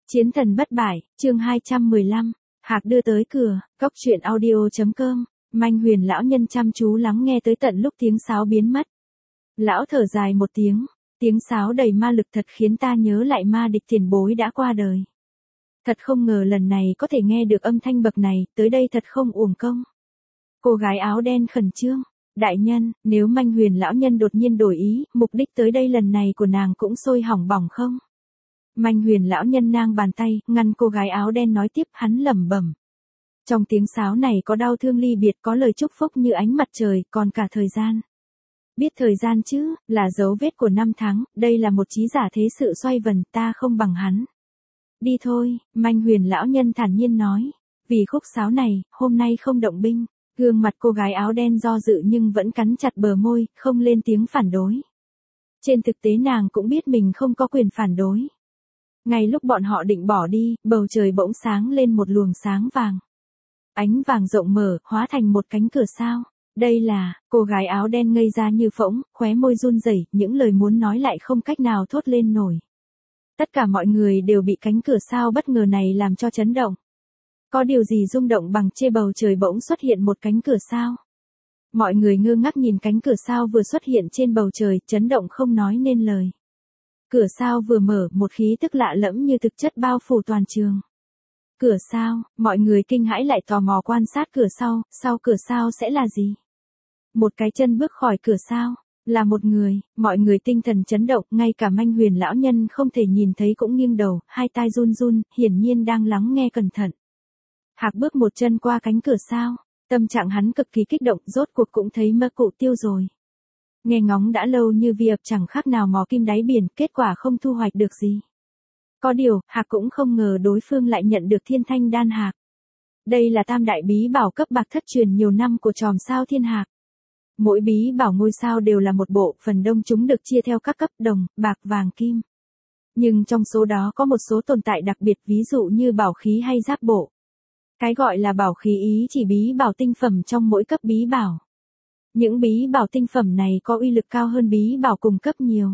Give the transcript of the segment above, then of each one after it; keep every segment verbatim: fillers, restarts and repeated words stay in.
Chiến thần bất bại, chương hai trăm mười lăm, Hạc đưa tới cửa, cốc truyện audio chấm com, Manh Huyền lão nhân chăm chú lắng nghe tới tận lúc tiếng sáo biến mất. Lão thở dài một tiếng, tiếng sáo đầy ma lực thật khiến ta nhớ lại ma địch tiền bối đã qua đời. Thật không ngờ lần này có thể nghe được âm thanh bậc này, tới đây thật không uổng công. Cô gái áo đen khẩn trương, đại nhân, nếu Manh Huyền lão nhân đột nhiên đổi ý, mục đích tới đây lần này của nàng cũng sôi hỏng bỏng không? Manh Huyền lão nhân nang bàn tay, ngăn cô gái áo đen nói tiếp, hắn lẩm bẩm. Trong tiếng sáo này có đau thương ly biệt, có lời chúc phúc như ánh mặt trời, còn cả thời gian. Biết thời gian chứ, là dấu vết của năm tháng, đây là một trí giả thế sự xoay vần, ta không bằng hắn. Đi thôi, Manh Huyền lão nhân thản nhiên nói, vì khúc sáo này, hôm nay không động binh. Gương mặt cô gái áo đen do dự nhưng vẫn cắn chặt bờ môi, không lên tiếng phản đối. Trên thực tế nàng cũng biết mình không có quyền phản đối. Ngay lúc bọn họ định bỏ đi, bầu trời bỗng sáng lên một luồng sáng vàng. Ánh vàng rộng mở, hóa thành một cánh cửa sao. Đây là, cô gái áo đen ngây ra như phỗng, khóe môi run rẩy, những lời muốn nói lại không cách nào thốt lên nổi. Tất cả mọi người đều bị cánh cửa sao bất ngờ này làm cho chấn động. Có điều gì rung động bằng trên bầu trời bỗng xuất hiện một cánh cửa sao? Mọi người ngơ ngác nhìn cánh cửa sao vừa xuất hiện trên bầu trời, chấn động không nói nên lời. Cửa sao vừa mở, một khí tức lạ lẫm như thực chất bao phủ toàn trường. Cửa sao, mọi người kinh hãi lại tò mò quan sát cửa sau, sau cửa sao sẽ là gì? Một cái chân bước khỏi cửa sao, là một người, mọi người tinh thần chấn động, ngay cả Manh Huyền lão nhân không thể nhìn thấy cũng nghiêng đầu, hai tai run run, hiển nhiên đang lắng nghe cẩn thận. Hạc bước một chân qua cánh cửa sao, tâm trạng hắn cực kỳ kích động, rốt cuộc cũng thấy mơ cụ tiêu rồi. Nghe ngóng đã lâu như việc chẳng khác nào mò kim đáy biển, kết quả không thu hoạch được gì. Có điều, Hạc cũng không ngờ đối phương lại nhận được Thiên Thanh Đan Hạc. Đây là tam đại bí bảo cấp bạc thất truyền nhiều năm của chòm sao Thiên Hạc. Mỗi bí bảo ngôi sao đều là một bộ, phần đông chúng được chia theo các cấp đồng, bạc, vàng, kim. Nhưng trong số đó có một số tồn tại đặc biệt, ví dụ như bảo khí hay giáp bộ. Cái gọi là bảo khí ý chỉ bí bảo tinh phẩm trong mỗi cấp bí bảo. Những bí bảo tinh phẩm này có uy lực cao hơn bí bảo cùng cấp nhiều.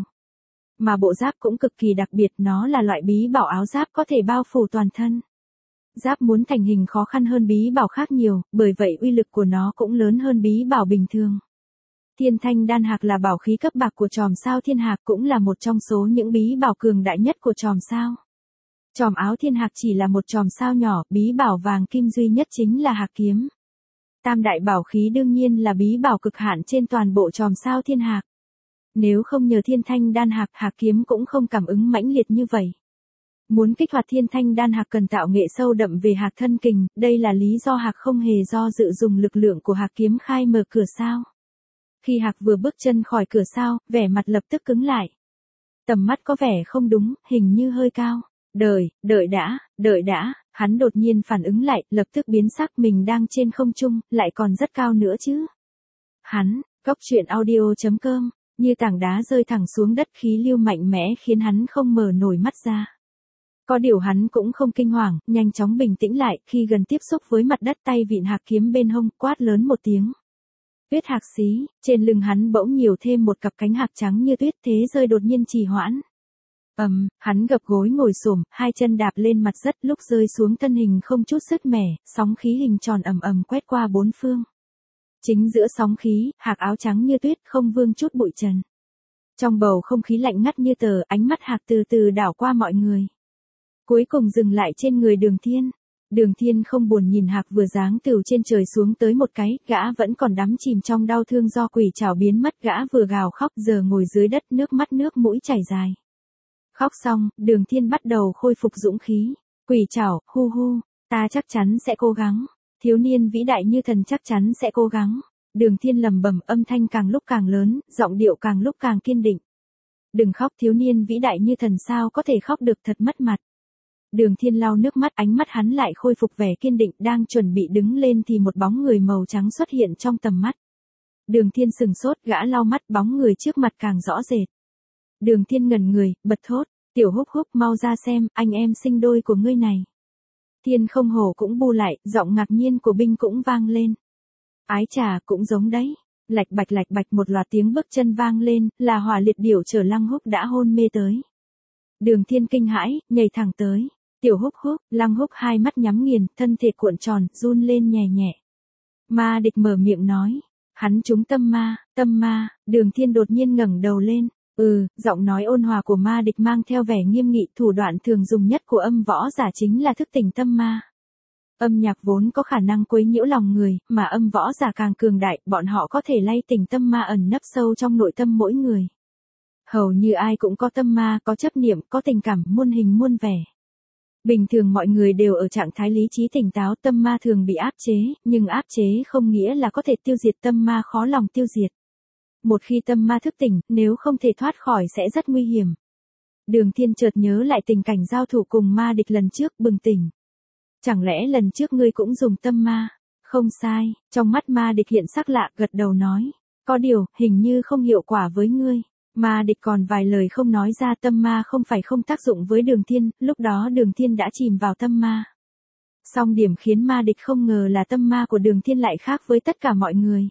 Mà bộ giáp cũng cực kỳ đặc biệt, nó là loại bí bảo áo giáp có thể bao phủ toàn thân. Giáp muốn thành hình khó khăn hơn bí bảo khác nhiều, bởi vậy uy lực của nó cũng lớn hơn bí bảo bình thường. Thiên Thanh Đan Hạc là bảo khí cấp bạc của chòm sao Thiên Hạc, cũng là một trong số những bí bảo cường đại nhất của chòm sao. Chòm áo Thiên Hạc chỉ là một chòm sao nhỏ, bí bảo vàng kim duy nhất chính là Hạc kiếm. Tam đại bảo khí đương nhiên là bí bảo cực hạn trên toàn bộ chòm sao Thiên Hạc. Nếu không nhờ Thiên Thanh Đan Hạc, Hạc kiếm cũng không cảm ứng mãnh liệt như vậy. Muốn kích hoạt Thiên Thanh Đan Hạc cần tạo nghệ sâu đậm về Hạc thân kình, đây là lý do Hạc không hề do dự dùng lực lượng của Hạc kiếm khai mở cửa sao. Khi Hạc vừa bước chân khỏi cửa sao, vẻ mặt lập tức cứng lại. Tầm mắt có vẻ không đúng, hình như hơi cao. Đợi, đợi đã, đợi đã, hắn đột nhiên phản ứng lại, lập tức biến sắc, mình đang trên không trung, lại còn rất cao nữa chứ. Hắn, cốc truyện audio chấm com, như tảng đá rơi thẳng xuống đất, khí lưu mạnh mẽ khiến hắn không mở nổi mắt ra. Có điều hắn cũng không kinh hoàng, nhanh chóng bình tĩnh lại, khi gần tiếp xúc với mặt đất tay vịn Hạc kiếm bên hông, quát lớn một tiếng. Tuyết Hạc xí, trên lưng hắn bỗng nhiều thêm một cặp cánh hạc trắng như tuyết, thế rơi đột nhiên trì hoãn. Ầm, um, hắn gập gối ngồi xổm, hai chân đạp lên mặt đất, lúc rơi xuống thân hình không chút sứt mẻ, sóng khí hình tròn ầm ầm quét qua bốn phương. Chính giữa sóng khí, Hạc áo trắng như tuyết, không vương chút bụi trần. Trong bầu không khí lạnh ngắt như tờ, ánh mắt Hạc từ từ đảo qua mọi người. Cuối cùng dừng lại trên người Đường Thiên. Đường Thiên không buồn nhìn Hạc vừa giáng từ trên trời xuống tới một cái, gã vẫn còn đắm chìm trong đau thương do quỷ trảo biến mất, gã vừa gào khóc giờ ngồi dưới đất, nước mắt nước mũi chảy dài. Khóc xong, Đường Thiên bắt đầu khôi phục dũng khí. Quỷ trảo, hu hu, ta chắc chắn sẽ cố gắng. Thiếu niên vĩ đại như thần chắc chắn sẽ cố gắng. Đường Thiên lẩm bẩm, âm thanh càng lúc càng lớn, giọng điệu càng lúc càng kiên định. Đừng khóc, thiếu niên vĩ đại như thần sao có thể khóc được, thật mất mặt. Đường Thiên lau nước mắt, ánh mắt hắn lại khôi phục vẻ kiên định, đang chuẩn bị đứng lên thì một bóng người màu trắng xuất hiện trong tầm mắt. Đường Thiên sừng sốt, gã lau mắt, bóng người trước mặt càng rõ rệt. Đường Thiên ngẩn người, bật thốt, Tiểu Húc Húc, mau ra xem, anh em sinh đôi của ngươi này. Thiên Không Hổ cũng bu lại, giọng ngạc nhiên của Binh cũng vang lên. Ái chà, cũng giống đấy. Lạch bạch lạch bạch, một loạt tiếng bước chân vang lên, là Hỏa Liệt Điểu chở Lăng Húc đã hôn mê tới. Đường Thiên kinh hãi, nhảy thẳng tới. Tiểu Húc Húc, Lăng Húc hai mắt nhắm nghiền, thân thể cuộn tròn, run lên nhẹ nhẹ. Ma Địch mở miệng nói, hắn trúng tâm ma, tâm ma. Đường Thiên đột nhiên ngẩng đầu lên, ừ, giọng nói ôn hòa của Ma Địch mang theo vẻ nghiêm nghị, thủ đoạn thường dùng nhất của âm võ giả chính là thức tỉnh tâm ma. Âm nhạc vốn có khả năng quấy nhiễu lòng người, mà âm võ giả càng cường đại, bọn họ có thể lay tỉnh tâm ma ẩn nấp sâu trong nội tâm mỗi người. Hầu như ai cũng có tâm ma, có chấp niệm, có tình cảm, muôn hình muôn vẻ. Bình thường mọi người đều ở trạng thái lý trí tỉnh táo, tâm ma thường bị áp chế, nhưng áp chế không nghĩa là có thể tiêu diệt tâm ma, khó lòng tiêu diệt. Một khi tâm ma thức tỉnh, nếu không thể thoát khỏi sẽ rất nguy hiểm. Đường Thiên chợt nhớ lại tình cảnh giao thủ cùng Ma Địch lần trước, bừng tỉnh. Chẳng lẽ lần trước ngươi cũng dùng tâm ma? Không sai, trong mắt Ma Địch hiện sắc lạ, gật đầu nói. Có điều, hình như không hiệu quả với ngươi. Ma Địch còn vài lời không nói ra, tâm ma không phải không tác dụng với Đường Thiên, lúc đó Đường Thiên đã chìm vào tâm ma. Song điểm khiến Ma Địch không ngờ là tâm ma của Đường Thiên lại khác với tất cả mọi người.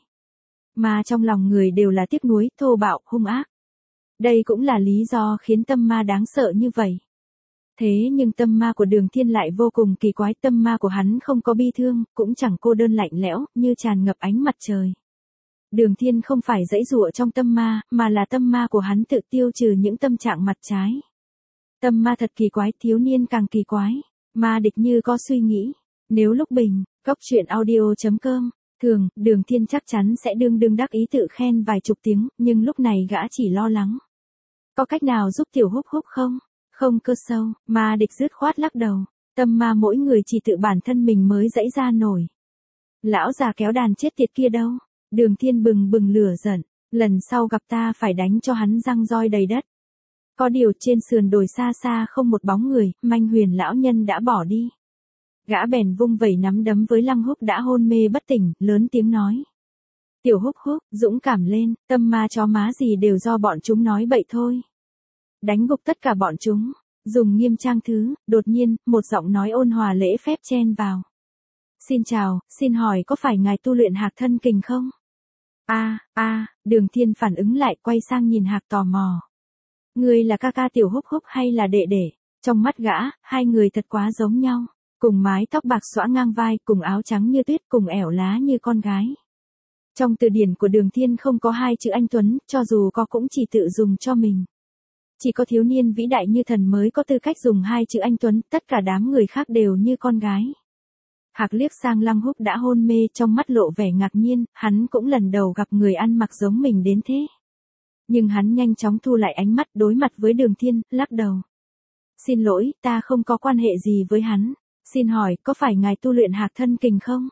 Mà trong lòng người đều là tiếc nuối, thô bạo, hung ác. Đây cũng là lý do khiến tâm ma đáng sợ như vậy. Thế nhưng tâm ma của Đường Thiên lại vô cùng kỳ quái, tâm ma của hắn không có bi thương, cũng chẳng cô đơn lạnh lẽo, như tràn ngập ánh mặt trời. Đường Thiên không phải giãy giụa trong tâm ma, mà là tâm ma của hắn tự tiêu trừ những tâm trạng mặt trái. Tâm ma thật kỳ quái, thiếu niên càng kỳ quái. Ma Địch như có suy nghĩ. Nếu lúc bình, góc truyện audio chấm com, thường, Đường Thiên chắc chắn sẽ đương đương đắc ý tự khen vài chục tiếng, nhưng lúc này gã chỉ lo lắng. Có cách nào giúp Tiểu Húc Húc không? Không cơ sâu, Ma Địch dứt khoát lắc đầu. Tâm ma mỗi người chỉ tự bản thân mình mới giãy ra nổi. Lão già kéo đàn chết tiệt kia đâu? Đường Thiên bừng bừng lửa giận, lần sau gặp ta phải đánh cho hắn răng roi đầy đất. Có điều trên sườn đồi xa xa không một bóng người, Manh Huyền lão nhân đã bỏ đi. Gã bèn vung vẩy nắm đấm với Lăng Húc đã hôn mê bất tỉnh, lớn tiếng nói. Tiểu Húc Húc, dũng cảm lên, tâm ma chó má gì đều do bọn chúng nói bậy thôi. Đánh gục tất cả bọn chúng, dùng nghiêm trang thứ, đột nhiên, một giọng nói ôn hòa lễ phép chen vào. Xin chào, xin hỏi có phải ngài tu luyện Hạc Thân Kình không? A, a, Đường Thiên phản ứng lại, quay sang nhìn Hạc tò mò. Ngươi là ca ca Tiểu Húc Húc hay là đệ đệ? Trong mắt gã, hai người thật quá giống nhau, cùng mái tóc bạc xõa ngang vai, cùng áo trắng như tuyết, cùng ẻo lá như con gái. Trong từ điển của Đường Thiên không có hai chữ anh tuấn, cho dù có cũng chỉ tự dùng cho mình. Chỉ có thiếu niên vĩ đại như thần mới có tư cách dùng hai chữ anh tuấn, tất cả đám người khác đều như con gái. Hạc liếc sang Lăng Húc đã hôn mê, trong mắt lộ vẻ ngạc nhiên, hắn cũng lần đầu gặp người ăn mặc giống mình đến thế. Nhưng hắn nhanh chóng thu lại ánh mắt, đối mặt với Đường Thiên, lắc đầu. Xin lỗi, ta không có quan hệ gì với hắn. Xin hỏi, có phải ngài tu luyện Hạc Thân Kình không?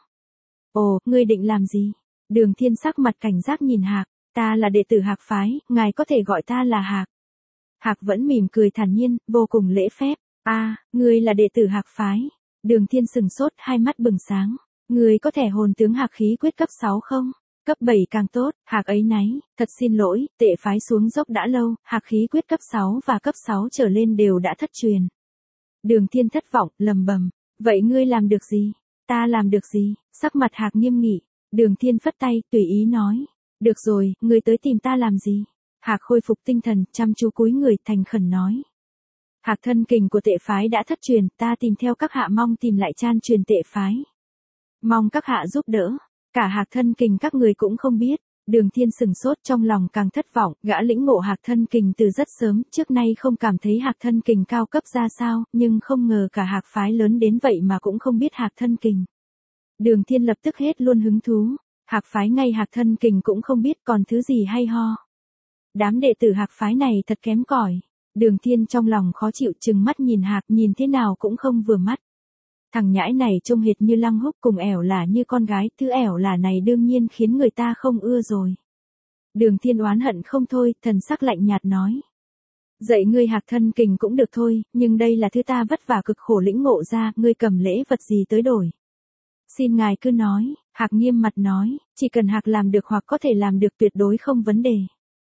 Ồ, ngươi định làm gì? Đường Thiên sắc mặt cảnh giác nhìn Hạc. Ta là đệ tử Hạc phái, ngài có thể gọi ta là Hạc. Hạc vẫn mỉm cười thản nhiên, vô cùng lễ phép. A, ngươi là đệ tử Hạc phái. Đường Thiên sừng sốt, hai mắt bừng sáng. Ngươi có thể hồn tướng Hạc khí quyết cấp sáu không? Cấp bảy càng tốt. Hạc ấy náy, thật xin lỗi, tệ phái xuống dốc đã lâu, Hạc khí quyết cấp sáu và cấp sáu trở lên đều đã thất truyền. Đường Thiên thất vọng, lầm bầm. Vậy ngươi làm được gì? Ta làm được gì? Sắc mặt Hạc nghiêm nghị. Đường Thiên phất tay, tùy ý nói. Được rồi, ngươi tới tìm ta làm gì? Hạc khôi phục tinh thần, chăm chú cúi người, thành khẩn nói. Hạc Thân Kình của tệ phái đã thất truyền, ta tìm theo các hạ mong tìm lại chan truyền tệ phái. Mong các hạ giúp đỡ. Cả Hạc Thân Kình các người cũng không biết. Đường Thiên sừng sốt, trong lòng càng thất vọng, gã lĩnh ngộ Hạc Thân Kình từ rất sớm, trước nay không cảm thấy Hạc Thân Kình cao cấp ra sao, nhưng không ngờ cả Hạc phái lớn đến vậy mà cũng không biết Hạc Thân Kình. Đường Thiên lập tức hết luôn hứng thú. Hạc phái ngay Hạc Thân Kình cũng không biết, còn thứ gì hay ho. Đám đệ tử Hạc phái này thật kém cỏi. Đường Thiên trong lòng khó chịu, trừng mắt nhìn Hạc, nhìn thế nào cũng không vừa mắt. Thằng nhãi này trông hệt như Lăng Húc, cùng ẻo là như con gái, thứ ẻo là này đương nhiên khiến người ta không ưa rồi. Đường Thiên oán hận không thôi, thần sắc lạnh nhạt nói. Dạy ngươi Hạc Thân Kình cũng được thôi, nhưng đây là thứ ta vất vả cực khổ lĩnh ngộ ra, ngươi cầm lễ vật gì tới đổi. Xin ngài cứ nói. Hạc nghiêm mặt nói, chỉ cần Hạc làm được hoặc có thể làm được tuyệt đối không vấn đề.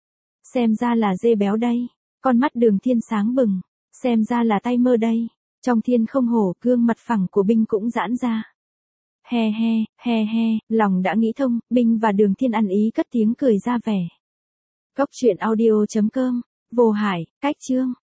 Xem ra là dê béo đây. Con mắt Đường Thiên sáng bừng. Xem ra là tay mơ đây. Trong thiên không hổ, gương mặt phẳng của Binh cũng giãn ra. He he, he he, lòng đã nghĩ thông, Binh và Đường Thiên ăn ý cất tiếng cười ra vẻ. Góc truyện audio chấm com, Vô Hải, cách chương.